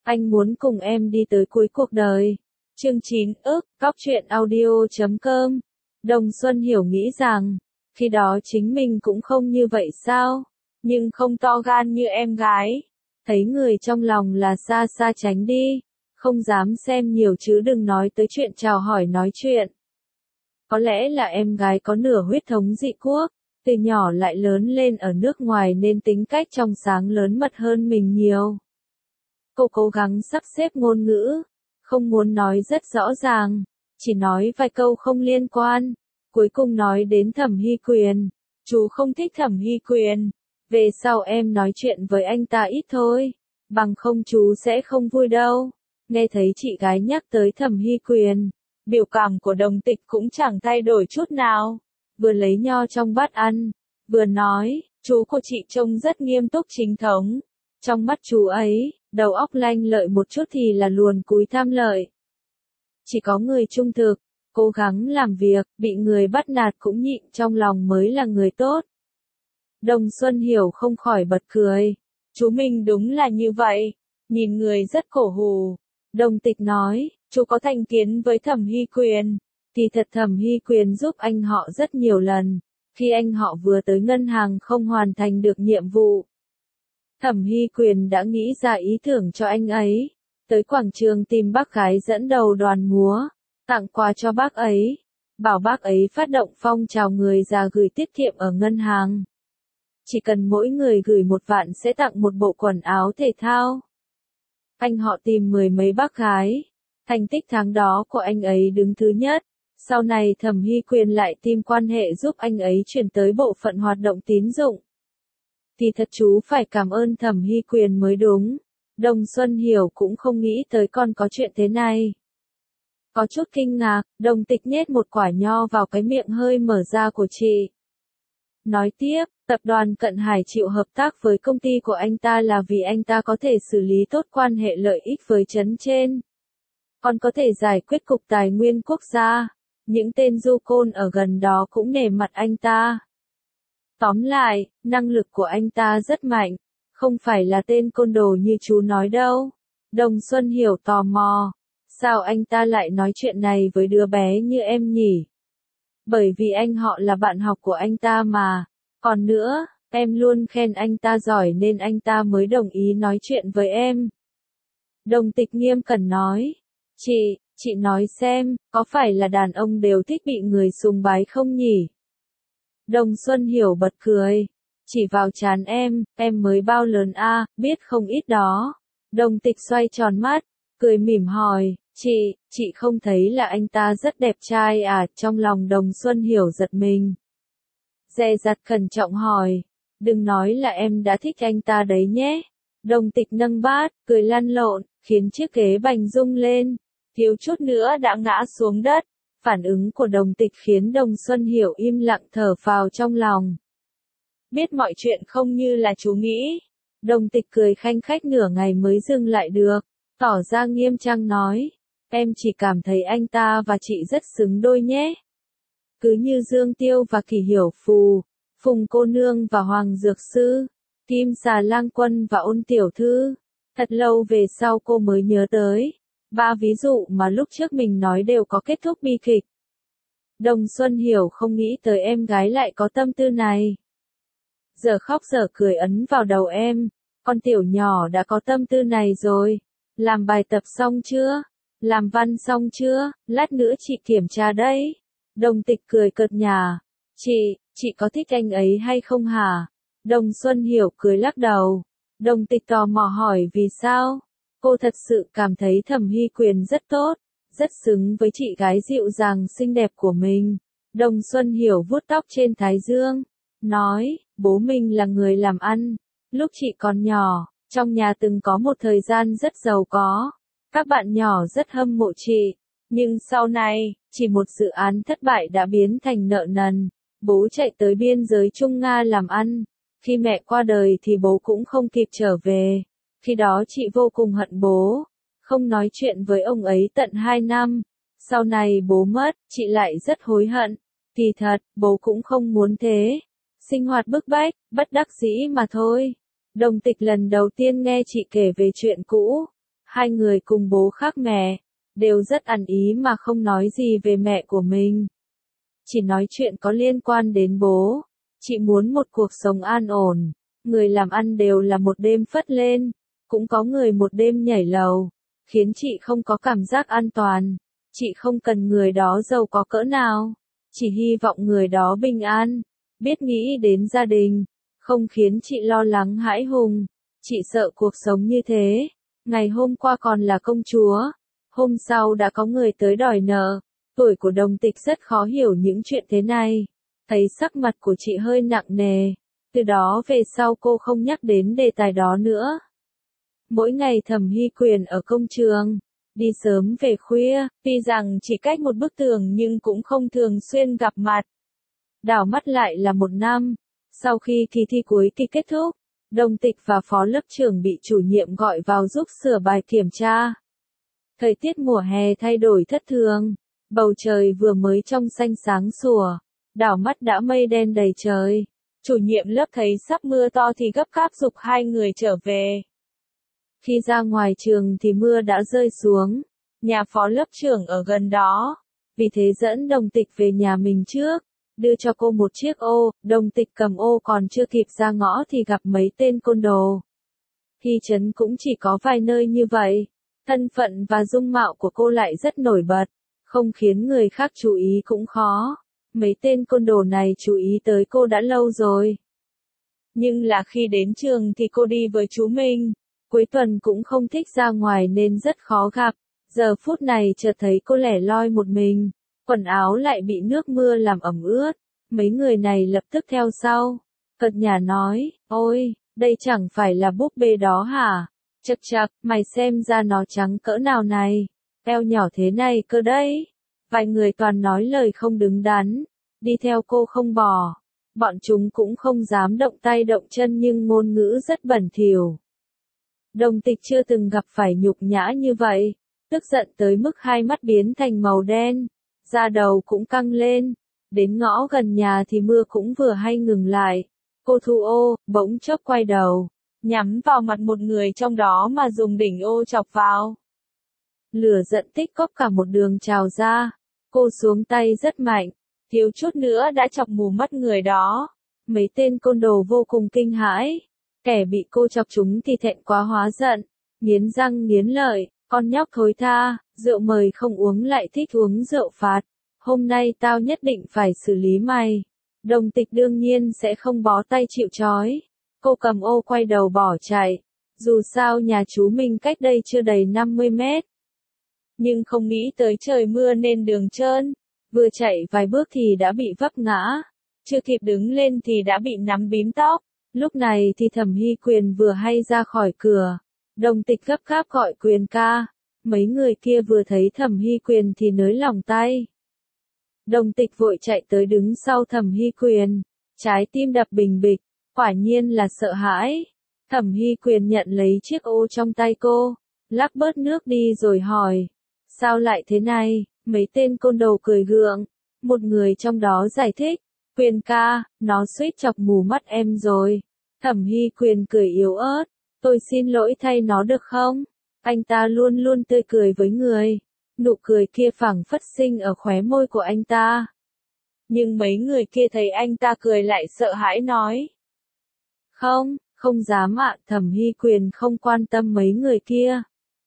Anh muốn cùng em đi tới cuối cuộc đời. Chương 9 ức, Cóc truyện audio.com. Đồng Xuân Hiểu nghĩ rằng, khi đó chính mình cũng không như vậy sao, nhưng không to gan như em gái. Thấy người trong lòng là xa xa tránh đi, không dám xem nhiều chứ đừng nói tới chuyện chào hỏi nói chuyện. Có lẽ là em gái có nửa huyết thống dị quốc, từ nhỏ lại lớn lên ở nước ngoài nên tính cách trong sáng lớn mật hơn mình nhiều. Cô cố gắng sắp xếp ngôn ngữ, không muốn nói rất rõ ràng, chỉ nói vài câu không liên quan. Cuối cùng nói đến Thẩm Hy Quyền. Chú không thích Thẩm Hy Quyền. Về sau em nói chuyện với anh ta ít thôi, bằng không chú sẽ không vui đâu. Nghe thấy chị gái nhắc tới Thẩm Hy Quyền, biểu cảm của Đồng Tịch cũng chẳng thay đổi chút nào. Vừa lấy nho trong bát ăn, vừa nói, chú của chị trông rất nghiêm túc chính thống. Trong mắt chú ấy, đầu óc lanh lợi một chút thì là luồn cúi tham lợi. Chỉ có người trung thực, cố gắng làm việc, bị người bắt nạt cũng nhịn trong lòng mới là người tốt. Đồng Xuân Hiểu không khỏi bật cười. Chú mình đúng là như vậy, nhìn người rất cổ hù. Đồng Tịch nói, chú có thành kiến với Thẩm Hy Quyền. Thì thật Thẩm Hy Quyền giúp anh họ rất nhiều lần, khi anh họ vừa tới ngân hàng không hoàn thành được nhiệm vụ. Thẩm Hy Quyền đã nghĩ ra ý tưởng cho anh ấy, tới quảng trường tìm bác gái dẫn đầu đoàn múa, tặng quà cho bác ấy, bảo bác ấy phát động phong trào người già gửi tiết kiệm ở ngân hàng. Chỉ cần mỗi người gửi 1 vạn sẽ tặng một bộ quần áo thể thao. Anh họ tìm 10 mấy bác gái, thành tích tháng đó của anh ấy đứng thứ nhất. Sau này Thẩm Hy Quyền lại tìm quan hệ giúp anh ấy chuyển tới bộ phận hoạt động tín dụng. Thì thật chú phải cảm ơn Thẩm Hy Quyền mới đúng. Đồng Xuân Hiểu cũng không nghĩ tới còn có chuyện thế này. Có chút kinh ngạc, Đồng Tịch nhét một quả nho vào cái miệng hơi mở ra của chị. Nói tiếp, tập đoàn Cận Hải chịu hợp tác với công ty của anh ta là vì anh ta có thể xử lý tốt quan hệ lợi ích với trấn trên. Còn có thể giải quyết cục tài nguyên quốc gia. Những tên du côn ở gần đó cũng nể mặt anh ta. Tóm lại, năng lực của anh ta rất mạnh, không phải là tên côn đồ như chú nói đâu. Đồng Xuân Hiểu tò mò, sao anh ta lại nói chuyện này với đứa bé như em nhỉ? Bởi vì anh họ là bạn học của anh ta mà. Còn nữa, em luôn khen anh ta giỏi nên anh ta mới đồng ý nói chuyện với em. Đồng Tịch nghiêm cẩn nói, chị nói xem, có phải là đàn ông đều thích bị người sùng bái không nhỉ? Đồng Xuân Hiểu bật cười, chỉ vào trán em mới bao lớn a, biết không ít đó. Đồng Tịch xoay tròn mắt, cười mỉm hỏi, chị không thấy là anh ta rất đẹp trai à? Trong lòng Đồng Xuân Hiểu giật mình. Dè dặt cẩn trọng hỏi, đừng nói là em đã thích anh ta đấy nhé. Đồng Tịch nâng bát, cười lăn lộn, khiến chiếc ghế bành rung lên, thiếu chút nữa đã ngã xuống đất. Phản ứng của Đồng Tịch khiến Đồng Xuân Hiểu im lặng thở phào trong lòng. Biết mọi chuyện không như là chú nghĩ. Đồng Tịch cười khanh khách nửa ngày mới dừng lại được, tỏ ra nghiêm trang nói, em chỉ cảm thấy anh ta và chị rất xứng đôi nhé. Cứ như Dương Tiêu và Kỳ Hiểu Phù, Phùng cô nương và Hoàng Dược Sư, Kim Xà Lang Quân và Ôn Tiểu Thư. Thật lâu về sau cô mới nhớ tới 3 ví dụ mà lúc trước mình nói đều có kết thúc bi kịch. Đồng Xuân Hiểu không nghĩ tới em gái lại có tâm tư này. Giờ khóc giờ cười ấn vào đầu em, con tiểu nhỏ đã có tâm tư này rồi. Làm bài tập xong chưa? Làm văn xong chưa? Lát nữa chị kiểm tra đấy. Đồng Tịch cười cợt nhả. Chị có thích anh ấy hay không hả? Đồng Xuân Hiểu cười lắc đầu. Đồng Tịch tò mò hỏi vì sao? Cô thật sự cảm thấy Thẩm Hy Quyền rất tốt, rất xứng với chị gái dịu dàng xinh đẹp của mình. Đồng Xuân Hiểu vuốt tóc trên thái dương, nói, bố mình là người làm ăn. Lúc chị còn nhỏ, trong nhà từng có một thời gian rất giàu có. Các bạn nhỏ rất hâm mộ chị. Nhưng sau này, chỉ một dự án thất bại đã biến thành nợ nần. Bố chạy tới biên giới Trung Nga làm ăn. Khi mẹ qua đời thì bố cũng không kịp trở về. Khi đó chị vô cùng hận bố, không nói chuyện với ông ấy tận 2 năm. Sau này bố mất, chị lại rất hối hận. Kỳ thật, bố cũng không muốn thế. Sinh hoạt bức bách, bất đắc dĩ mà thôi. Đồng Tịch lần đầu tiên nghe chị kể về chuyện cũ. Hai người cùng bố khác mẹ, đều rất ăn ý mà không nói gì về mẹ của mình. Chỉ nói chuyện có liên quan đến bố. Chị muốn một cuộc sống an ổn. Người làm ăn đều là một đêm phất lên, cũng có người một đêm nhảy lầu, khiến chị không có cảm giác an toàn. Chị không cần người đó giàu có cỡ nào, chỉ hy vọng người đó bình an, biết nghĩ đến gia đình, không khiến chị lo lắng hãi hùng. Chị sợ cuộc sống như thế. Ngày hôm qua còn là công chúa, hôm sau đã có người tới đòi nợ. Tuổi của Đồng Tịch rất khó hiểu những chuyện thế này. Thấy sắc mặt của chị hơi nặng nề. Từ đó về sau cô không nhắc đến đề tài đó nữa. Mỗi ngày Thẩm Hy Quyền ở công trường, đi sớm về khuya, tuy rằng chỉ cách một bức tường nhưng cũng không thường xuyên gặp mặt. Đảo mắt lại là một năm. Sau khi kỳ thi cuối kỳ kết thúc, Đồng Tịch và phó lớp trưởng bị chủ nhiệm gọi vào giúp sửa bài kiểm tra. Thời tiết mùa hè thay đổi thất thường, bầu trời vừa mới trong xanh sáng sủa, đảo mắt đã mây đen đầy trời. Chủ nhiệm lớp thấy sắp mưa to thì gấp gáp giục hai người trở về. Khi ra ngoài trường thì mưa đã rơi xuống, nhà phó lớp trưởng ở gần đó, vì thế dẫn Đồng Tịch về nhà mình trước, đưa cho cô một chiếc ô. Đồng Tịch cầm ô còn chưa kịp ra ngõ thì gặp mấy tên côn đồ. Thị trấn cũng chỉ có vài nơi như vậy, thân phận và dung mạo của cô lại rất nổi bật, không khiến người khác chú ý cũng khó. Mấy tên côn đồ này chú ý tới cô đã lâu rồi. Nhưng là khi đến trường thì cô đi với chú mình. Cuối tuần cũng không thích ra ngoài nên rất khó gặp. Giờ phút này chợt thấy cô lẻ loi một mình. Quần áo lại bị nước mưa làm ẩm ướt. Mấy người này lập tức theo sau. Cợt nhả nói, ôi, đây chẳng phải là búp bê đó hả? Chậc chậc, mày xem ra nó trắng cỡ nào này. Eo nhỏ thế này cơ đấy. Vài người toàn nói lời không đứng đắn. Đi theo cô không bỏ. Bọn chúng cũng không dám động tay động chân nhưng ngôn ngữ rất bẩn thỉu. Đồng Tịch chưa từng gặp phải nhục nhã như vậy. Tức giận tới mức hai mắt biến thành màu đen. Da đầu cũng căng lên. Đến ngõ gần nhà thì mưa cũng vừa hay ngừng lại. Cô thu ô, bỗng chốc quay đầu. Nhắm vào mặt một người trong đó mà dùng đỉnh ô chọc vào. Lửa giận tích cóp cả một đường trào ra. Cô xuống tay rất mạnh. Thiếu chút nữa đã chọc mù mắt người đó. Mấy tên côn đồ vô cùng kinh hãi. Kẻ bị cô chọc chúng thì thẹn quá hóa giận. Nghiến răng nghiến lợi, con nhóc thối tha, rượu mời không uống lại thích uống rượu phạt. Hôm nay tao nhất định phải xử lý mày. Đồng Tịch đương nhiên sẽ không bó tay chịu trói. Cô cầm ô quay đầu bỏ chạy. Dù sao nhà chú mình cách đây chưa đầy 50 mét. Nhưng không nghĩ tới trời mưa nên đường trơn. Vừa chạy vài bước thì đã bị vấp ngã. Chưa kịp đứng lên thì đã bị nắm bím tóc. Lúc này thì Thẩm Hy Quyền vừa hay ra khỏi cửa. Đồng Tịch gấp gáp gọi Quyền ca. Mấy người kia vừa thấy Thẩm Hy Quyền thì nới lỏng tay. Đồng Tịch vội chạy tới đứng sau Thẩm Hy Quyền. Trái tim đập bình bịch. Quả nhiên là sợ hãi. Thẩm Hy Quyền nhận lấy chiếc ô trong tay cô. Lắc bớt nước đi rồi hỏi. Sao lại thế này? Mấy tên côn đồ cười gượng. Một người trong đó giải thích. Quyền ca, nó suýt chọc mù mắt em rồi. Thẩm Hy Quyền cười yếu ớt. Tôi xin lỗi thay nó được không? Anh ta luôn luôn tươi cười với người. Nụ cười kia phảng phất sinh ở khóe môi của anh ta. Nhưng mấy người kia thấy anh ta cười lại sợ hãi nói. Không, không dám ạ. Thẩm Hy Quyền không quan tâm mấy người kia.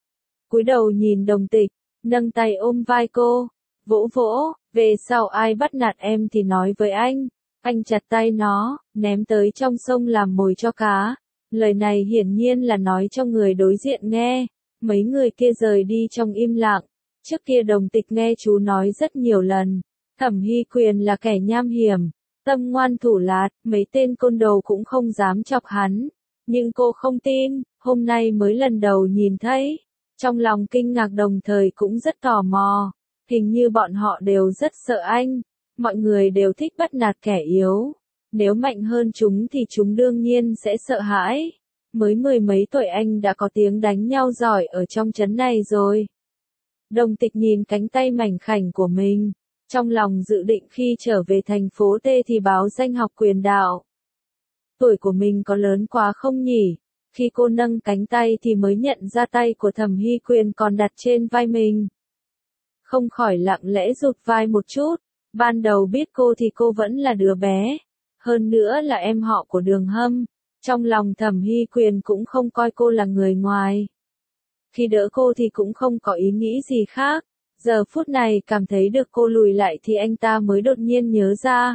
Cúi đầu nhìn Đồng Tịch, nâng tay ôm vai cô, vỗ vỗ, về sau ai bắt nạt em thì nói với anh. Anh chặt tay nó, ném tới trong sông làm mồi cho cá. Lời này hiển nhiên là nói cho người đối diện nghe. Mấy người kia rời đi trong im lặng. Trước kia Đồng Tịch nghe chú nói rất nhiều lần. Thẩm Hy Quyền là kẻ nham hiểm, tâm ngoan thủ lạt, mấy tên côn đồ cũng không dám chọc hắn. Nhưng cô không tin, hôm nay mới lần đầu nhìn thấy. Trong lòng kinh ngạc đồng thời cũng rất tò mò. Hình như bọn họ đều rất sợ anh. Mọi người đều thích bắt nạt kẻ yếu. Nếu mạnh hơn chúng thì chúng đương nhiên sẽ sợ hãi. Mới mười mấy tuổi anh đã có tiếng đánh nhau giỏi ở trong trấn này rồi. Đồng Tịch nhìn cánh tay mảnh khảnh của mình. Trong lòng dự định khi trở về thành phố T thì báo danh học quyền đạo. Tuổi của mình có lớn quá không nhỉ? Khi cô nâng cánh tay thì mới nhận ra tay của Thẩm Hy Quyền còn đặt trên vai mình. Không khỏi lặng lẽ rụt vai một chút, ban đầu biết cô thì cô vẫn là đứa bé, hơn nữa là em họ của Đường Hâm, trong lòng Thẩm Hy Quyền cũng không coi cô là người ngoài. Khi đỡ cô thì cũng không có ý nghĩ gì khác, giờ phút này cảm thấy được cô lùi lại thì anh ta mới đột nhiên nhớ ra.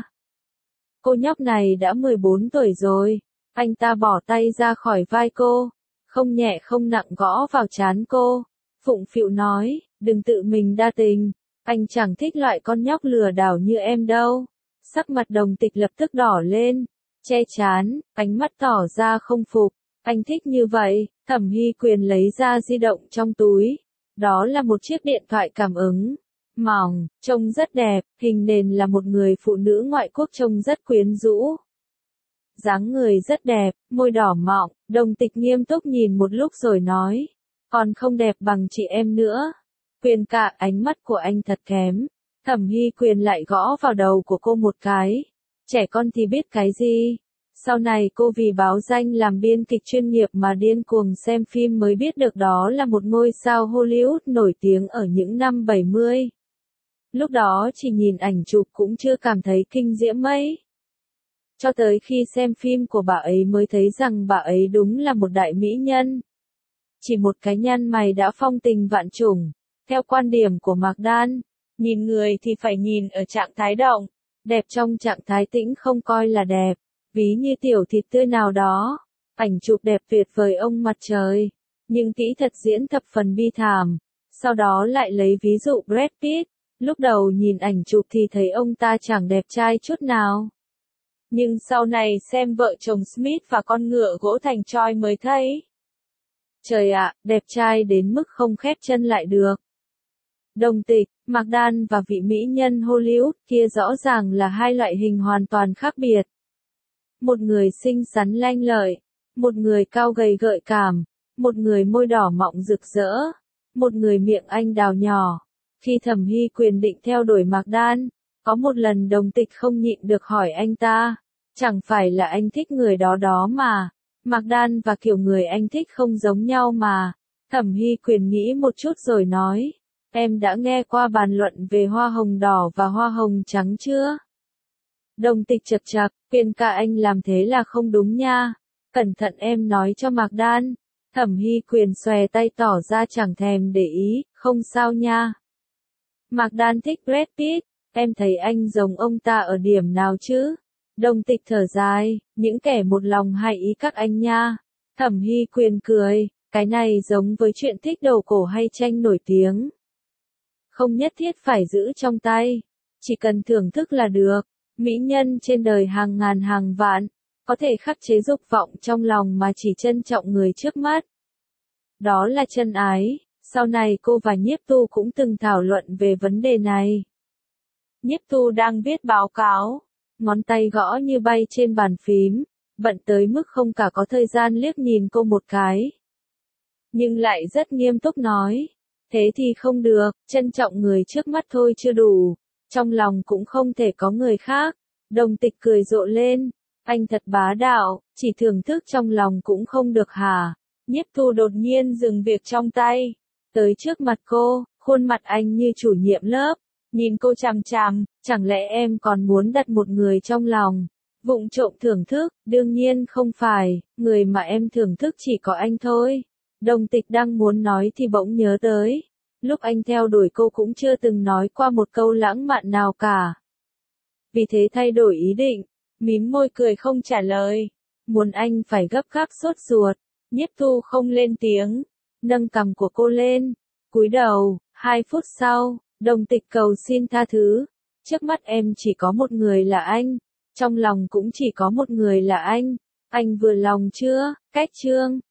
Cô nhóc này đã 14 tuổi rồi, anh ta bỏ tay ra khỏi vai cô, không nhẹ không nặng gõ vào trán cô, phụng phịu nói, đừng tự mình đa tình, anh chẳng thích loại con nhóc lừa đảo như em đâu. Sắc mặt Đồng Tịch lập tức đỏ lên, che trán, ánh mắt tỏ ra không phục, anh thích như vậy. Thẩm Hy Quyền lấy ra di động trong túi, đó là một chiếc điện thoại cảm ứng, mỏng, trông rất đẹp, hình nền là một người phụ nữ ngoại quốc trông rất quyến rũ. Dáng người rất đẹp, môi đỏ mọng, Đồng Tịch nghiêm túc nhìn một lúc rồi nói, còn không đẹp bằng chị em nữa. Quyền ca, ánh mắt của anh thật kém. Thẩm Hy Quyền lại gõ vào đầu của cô một cái. Trẻ con thì biết cái gì? Sau này cô vì báo danh làm biên kịch chuyên nghiệp mà điên cuồng xem phim mới biết được đó là một ngôi sao Hollywood nổi tiếng ở những năm 70. Lúc đó chỉ nhìn ảnh chụp cũng chưa cảm thấy kinh diễm mấy. Cho tới khi xem phim của bà ấy mới thấy rằng bà ấy đúng là một đại mỹ nhân. Chỉ một cái nhăn mày đã phong tình vạn trùng. Theo quan điểm của Mạc Đan, nhìn người thì phải nhìn ở trạng thái động, đẹp trong trạng thái tĩnh không coi là đẹp, ví như tiểu thịt tươi nào đó, ảnh chụp đẹp tuyệt vời ông mặt trời, nhưng kỹ thuật diễn thập phần bi thảm. Sau đó lại lấy ví dụ Brad Pitt, lúc đầu nhìn ảnh chụp thì thấy ông ta chẳng đẹp trai chút nào. Nhưng sau này xem vợ chồng Smith và con ngựa gỗ thành Troy mới thấy. Trời ạ, đẹp trai đến mức không khép chân lại được. Đồng Tịch, Mạc Đan và vị mỹ nhân Hollywood kia rõ ràng là hai loại hình hoàn toàn khác biệt. Một người xinh xắn lanh lợi, một người cao gầy gợi cảm, một người môi đỏ mọng rực rỡ, một người miệng anh đào nhỏ. Khi Thẩm Hy Quyền định theo đuổi Mạc Đan, có một lần Đồng Tịch không nhịn được hỏi anh ta, chẳng phải là anh thích người đó đó mà, Mạc Đan và kiểu người anh thích không giống nhau mà. Thẩm Hy Quyền nghĩ một chút rồi nói, em đã nghe qua bàn luận về hoa hồng đỏ và hoa hồng trắng chưa? Đồng Tịch chật chật, Quyền ca anh làm thế là không đúng nha, cẩn thận em nói cho Mạc Đan. Thẩm Hy Quyền xòe tay tỏ ra chẳng thèm để ý, không sao nha. Mạc Đan thích Brad Pitt, em thấy anh giống ông ta ở điểm nào chứ? Đồng Tịch thở dài, những kẻ một lòng hay ý các anh nha. Thẩm Hy Quyền cười, cái này giống với chuyện thích đầu cổ hay tranh nổi tiếng. Không nhất thiết phải giữ trong tay, chỉ cần thưởng thức là được. Mỹ nhân trên đời hàng ngàn hàng vạn, có thể khắc chế dục vọng trong lòng mà chỉ trân trọng người trước mắt. Đó là chân ái, sau này cô và Nhiếp Tu cũng từng thảo luận về vấn đề này. Nhiếp Tu đang viết báo cáo, ngón tay gõ như bay trên bàn phím, bận tới mức không cả có thời gian liếc nhìn cô một cái. Nhưng lại rất nghiêm túc nói, thế thì không được, trân trọng người trước mắt thôi chưa đủ, trong lòng cũng không thể có người khác. Đồng Tịch cười rộ lên, anh thật bá đạo, chỉ thưởng thức trong lòng cũng không được hả? Nhiếp Tu đột nhiên dừng việc trong tay, tới trước mặt cô, khuôn mặt anh như chủ nhiệm lớp, nhìn cô chằm chằm, chẳng lẽ em còn muốn đặt một người trong lòng, vụng trộm thưởng thức? Đương nhiên không phải, người mà em thưởng thức chỉ có anh thôi. Đồng Tịch đang muốn nói thì bỗng nhớ tới, lúc anh theo đuổi cô cũng chưa từng nói qua một câu lãng mạn nào cả. Vì thế thay đổi ý định, mím môi cười không trả lời, muốn anh phải gấp gáp sốt ruột. Nhiếp Tu không lên tiếng, nâng cằm của cô lên, cúi đầu. 2 phút sau, Đồng Tịch cầu xin tha thứ, trước mắt em chỉ có một người là anh, trong lòng cũng chỉ có một người là anh vừa lòng chưa? Cách chương